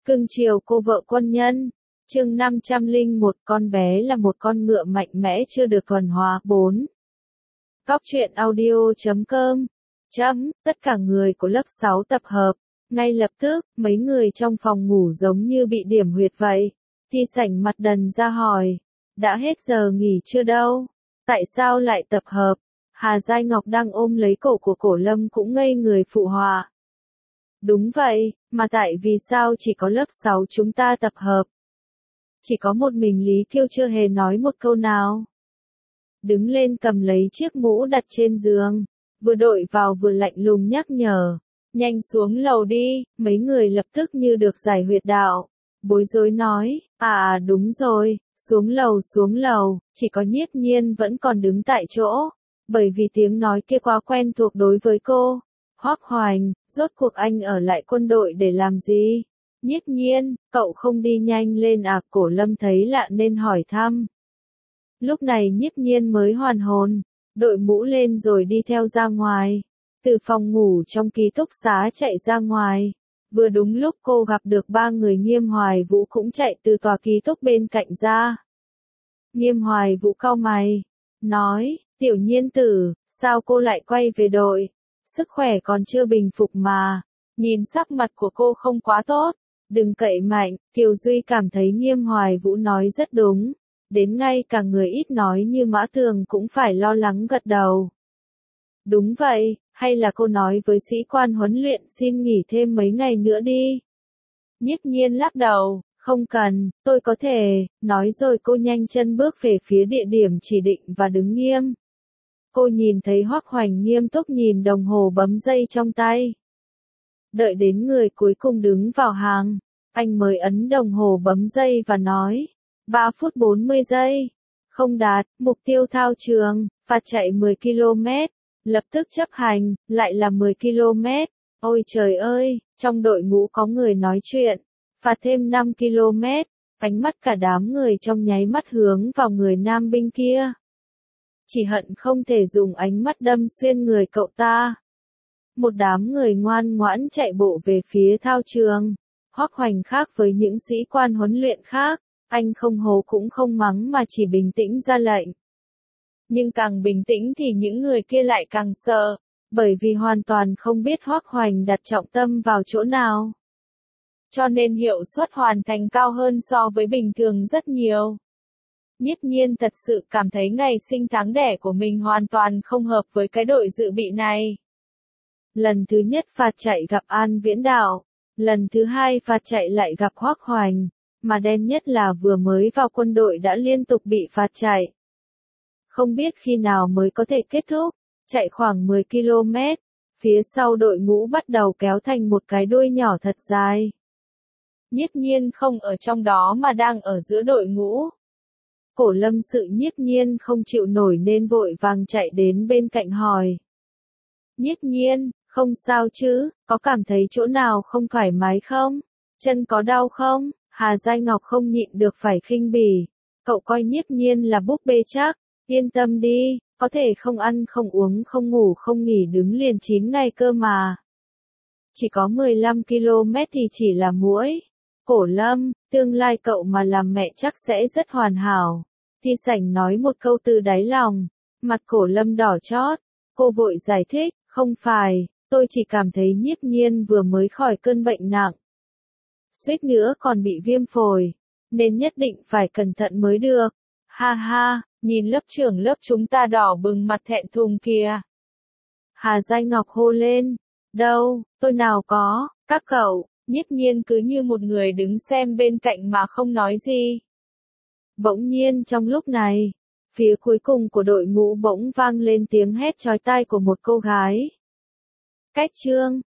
Cưng chiều cô vợ quân nhân. Chương 501 con bé là một con ngựa mạnh mẽ chưa được thuần hóa 4. Cóc truyện audio.com. Tất cả người của lớp 6 tập hợp. Ngay lập tức, mấy người trong phòng ngủ giống như bị điểm huyệt vậy. Thi Sảnh mặt đần ra hỏi. Đã hết giờ nghỉ chưa đâu? Tại sao lại tập hợp? Hà Giai Ngọc đang ôm lấy cổ của Cổ Lâm cũng ngây người phụ họa. Đúng vậy, mà tại vì sao chỉ có lớp 6 chúng ta tập hợp? Chỉ có một mình Lý Thiêu chưa hề nói một câu nào. Đứng lên cầm lấy chiếc mũ đặt trên giường, vừa đội vào vừa lạnh lùng nhắc nhở. Nhanh xuống lầu đi, mấy người lập tức như được giải huyệt đạo. Bối rối nói, đúng rồi, xuống lầu, chỉ có Nhiếp Nhiên vẫn còn đứng tại chỗ. Bởi vì tiếng nói kia quá quen thuộc đối với cô. Hoắc Hoành, rốt cuộc anh ở lại quân đội để làm gì? Nhiếp Nhiên, cậu không đi nhanh lên à? Cổ Lâm thấy lạ nên hỏi thăm. Lúc này Nhiếp Nhiên mới hoàn hồn, đội mũ lên rồi đi theo ra ngoài. Từ phòng ngủ trong ký túc xá chạy ra ngoài. Vừa đúng lúc cô gặp được ba người Nghiêm Hoài Vũ cũng chạy từ tòa ký túc bên cạnh ra. Nghiêm Hoài Vũ cau mày, nói, Tiểu Nhiên tử, sao cô lại quay về đội? Sức khỏe còn chưa bình phục mà. Nhìn sắc mặt của cô không quá tốt. Đừng cậy mạnh, Kiều Duy cảm thấy Nghiêm Hoài Vũ nói rất đúng. Đến ngay cả người ít nói như Mã Tường cũng phải lo lắng gật đầu. Đúng vậy, hay là cô nói với sĩ quan huấn luyện xin nghỉ thêm mấy ngày nữa đi. Nhiếp Nhiên lắc đầu, không cần, tôi có thể, nói rồi cô nhanh chân bước về phía địa điểm chỉ định và đứng nghiêm. Cô nhìn thấy Hoắc Hoành nghiêm túc nhìn đồng hồ bấm giây trong tay. Đợi đến người cuối cùng đứng vào hàng, anh mới ấn đồng hồ bấm giây và nói, 3 phút 40 giây. Không đạt, mục tiêu thao trường, phạt chạy 10 km. Lập tức chấp hành, lại là 10 km. Ôi trời ơi, trong đội ngũ có người nói chuyện. Phạt thêm 5 km. Ánh mắt cả đám người trong nháy mắt hướng vào người nam binh kia. Chỉ hận không thể dùng ánh mắt đâm xuyên người cậu ta. Một đám người ngoan ngoãn chạy bộ về phía thao trường. Hoắc Hoành khác với những sĩ quan huấn luyện khác, anh không hô cũng không mắng mà chỉ bình tĩnh ra lệnh. Nhưng càng bình tĩnh thì những người kia lại càng sợ, bởi vì hoàn toàn không biết Hoắc Hoành đặt trọng tâm vào chỗ nào. Cho nên hiệu suất hoàn thành cao hơn so với bình thường rất nhiều. Nhiếp Nhiên thật sự cảm thấy ngày sinh tháng đẻ của mình hoàn toàn không hợp với cái đội dự bị này. Lần thứ nhất phạt chạy gặp An Viễn Đạo, lần thứ hai phạt chạy lại gặp Hoắc Hoành, mà đen nhất là vừa mới vào quân đội đã liên tục bị phạt chạy. Không biết khi nào mới có thể kết thúc, chạy khoảng 10 km, phía sau đội ngũ bắt đầu kéo thành một cái đuôi nhỏ thật dài. Nhiếp Nhiên không ở trong đó mà đang ở giữa đội ngũ. Cổ Lâm sự Nhiếp Nhiên không chịu nổi nên vội vàng chạy đến bên cạnh hỏi. Nhiếp Nhiên, không sao chứ, có cảm thấy chỗ nào không thoải mái không? Chân có đau không? Hà Giai Ngọc không nhịn được phải khinh bỉ. Cậu coi Nhiếp Nhiên là búp bê chắc, yên tâm đi, có thể không ăn không uống không ngủ không nghỉ đứng liền 9 ngày cơ mà. Chỉ có 15 km thì chỉ là muỗi. Cổ Lâm, tương lai cậu mà làm mẹ chắc sẽ rất hoàn hảo. Thi Sảnh nói một câu từ đáy lòng, mặt Cổ Lâm đỏ chót, cô vội giải thích, không phải, tôi chỉ cảm thấy Nhiếp Nhiên vừa mới khỏi cơn bệnh nặng. Suýt nữa còn bị viêm phổi, nên nhất định phải cẩn thận mới được. Ha ha, nhìn lớp trưởng lớp chúng ta đỏ bừng mặt thẹn thùng kìa. Hà Giai Ngọc hô lên, đâu, tôi nào có, các cậu. Nhiếp Nhiên cứ như một người đứng xem bên cạnh mà không nói gì. Bỗng nhiên trong lúc này, phía cuối cùng của đội ngũ bỗng vang lên tiếng hét chói tai của một cô gái. Cách Trương,